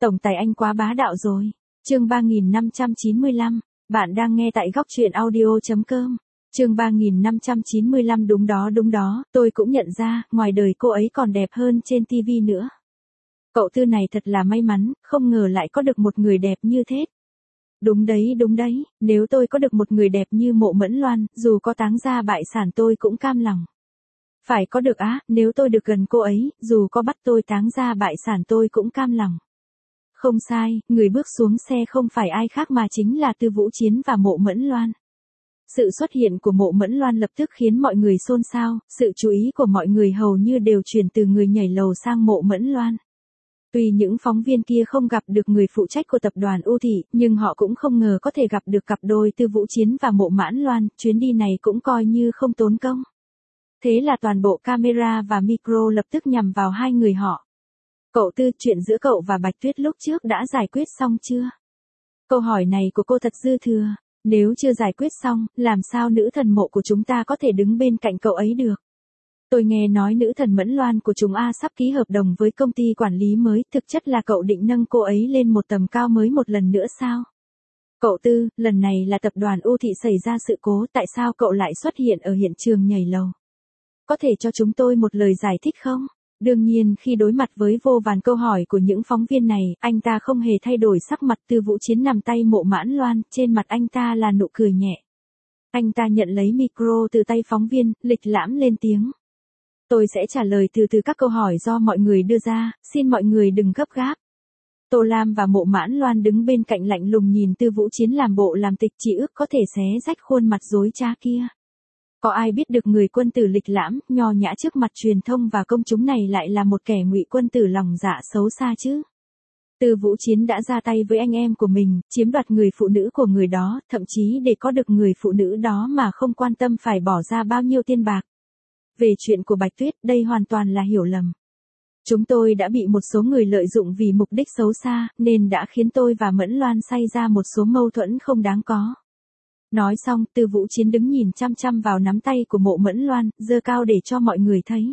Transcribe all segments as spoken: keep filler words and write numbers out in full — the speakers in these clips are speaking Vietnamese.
Tổng tài anh quá bá đạo rồi. Chương ba nghìn năm trăm chín mươi lăm, bạn đang nghe tại góc truyện audio chấm com. Chương ba nghìn năm trăm chín mươi lăm đúng đó đúng đó, tôi cũng nhận ra, ngoài đời cô ấy còn đẹp hơn trên ti vi nữa. Cậu Tư này thật là may mắn, không ngờ lại có được một người đẹp như thế. Đúng đấy đúng đấy, nếu tôi có được một người đẹp như Mộ Mẫn Loan, dù có táng gia bại sản tôi cũng cam lòng. Phải có được á, nếu tôi được gần cô ấy, dù có bắt tôi táng gia bại sản tôi cũng cam lòng. Không sai, người bước xuống xe không phải ai khác mà chính là Tư Vũ Chiến và Mộ Mẫn Loan. Sự xuất hiện của Mộ Mẫn Loan lập tức khiến mọi người xôn xao, sự chú ý của mọi người hầu như đều chuyển từ người nhảy lầu sang Mộ Mẫn Loan. Tuy những phóng viên kia không gặp được người phụ trách của tập đoàn U Thị, nhưng họ cũng không ngờ có thể gặp được cặp đôi Tư Vũ Chiến và Mộ Mẫn Loan, chuyến đi này cũng coi như không tốn công. Thế là toàn bộ camera và micro lập tức nhằm vào hai người họ. Cậu Tư, chuyện giữa cậu và Bạch Tuyết lúc trước đã giải quyết xong chưa? Câu hỏi này của cô thật dư thừa. Nếu chưa giải quyết xong, làm sao nữ thần Mộ của chúng ta có thể đứng bên cạnh cậu ấy được? Tôi nghe nói nữ thần Mẫn Loan của chúng A sắp ký hợp đồng với công ty quản lý mới, thực chất là cậu định nâng cô ấy lên một tầm cao mới một lần nữa sao? Cậu Tư, lần này là tập đoàn U Thị xảy ra sự cố, tại sao cậu lại xuất hiện ở hiện trường nhảy lầu? Có thể cho chúng tôi một lời giải thích không? Đương nhiên khi đối mặt với vô vàn câu hỏi của những phóng viên này, anh ta không hề thay đổi sắc mặt. Tư Vũ Chiến nằm tay Mộ Mẫn Loan, trên mặt anh ta là nụ cười nhẹ. Anh ta nhận lấy micro từ tay phóng viên, lịch lãm lên tiếng. Tôi sẽ trả lời từ từ các câu hỏi do mọi người đưa ra, xin mọi người đừng gấp gáp. Tô Lam và Mộ Mẫn Loan đứng bên cạnh lạnh lùng nhìn Tư Vũ Chiến làm bộ làm tịch, chỉ ước có thể xé rách khuôn mặt dối trá kia. Có ai biết được người quân tử lịch lãm, nho nhã trước mặt truyền thông và công chúng này lại là một kẻ ngụy quân tử lòng dạ xấu xa chứ? Tư Vũ Chiến đã ra tay với anh em của mình, chiếm đoạt người phụ nữ của người đó, thậm chí để có được người phụ nữ đó mà không quan tâm phải bỏ ra bao nhiêu tiền bạc. Về chuyện của Bạch Tuyết, đây hoàn toàn là hiểu lầm. Chúng tôi đã bị một số người lợi dụng vì mục đích xấu xa, nên đã khiến tôi và Mẫn Loan xảy ra một số mâu thuẫn không đáng có. Nói xong, Tư Vũ Chiến đứng nhìn chăm chăm vào nắm tay của Mộ Mẫn Loan, giơ cao để cho mọi người thấy.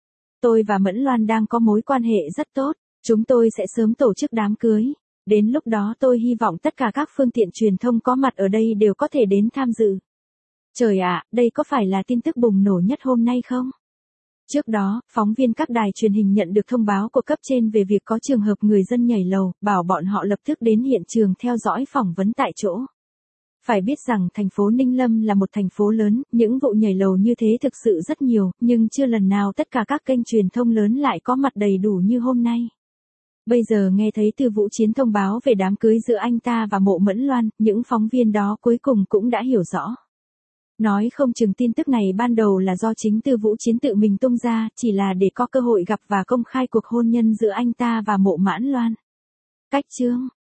Tôi và Mẫn Loan đang có mối quan hệ rất tốt, chúng tôi sẽ sớm tổ chức đám cưới. Đến lúc đó tôi hy vọng tất cả các phương tiện truyền thông có mặt ở đây đều có thể đến tham dự. Trời ạ, đây có phải là tin tức bùng nổ nhất hôm nay không? Trước đó, phóng viên các đài truyền hình nhận được thông báo của cấp trên về việc có trường hợp người dân nhảy lầu, bảo bọn họ lập tức đến hiện trường theo dõi phỏng vấn tại chỗ. Phải biết rằng thành phố Ninh Lâm là một thành phố lớn, những vụ nhảy lầu như thế thực sự rất nhiều, nhưng chưa lần nào tất cả các kênh truyền thông lớn lại có mặt đầy đủ như hôm nay. Bây giờ nghe thấy Tư Vũ Chiến thông báo về đám cưới giữa anh ta và Mộ Mẫn Loan, những phóng viên đó cuối cùng cũng đã hiểu rõ. Nói không chừng tin tức này ban đầu là do chính Tư Vũ Chiến tự mình tung ra, chỉ là để có cơ hội gặp và công khai cuộc hôn nhân giữa anh ta và Mộ Mẫn Loan. Cách chương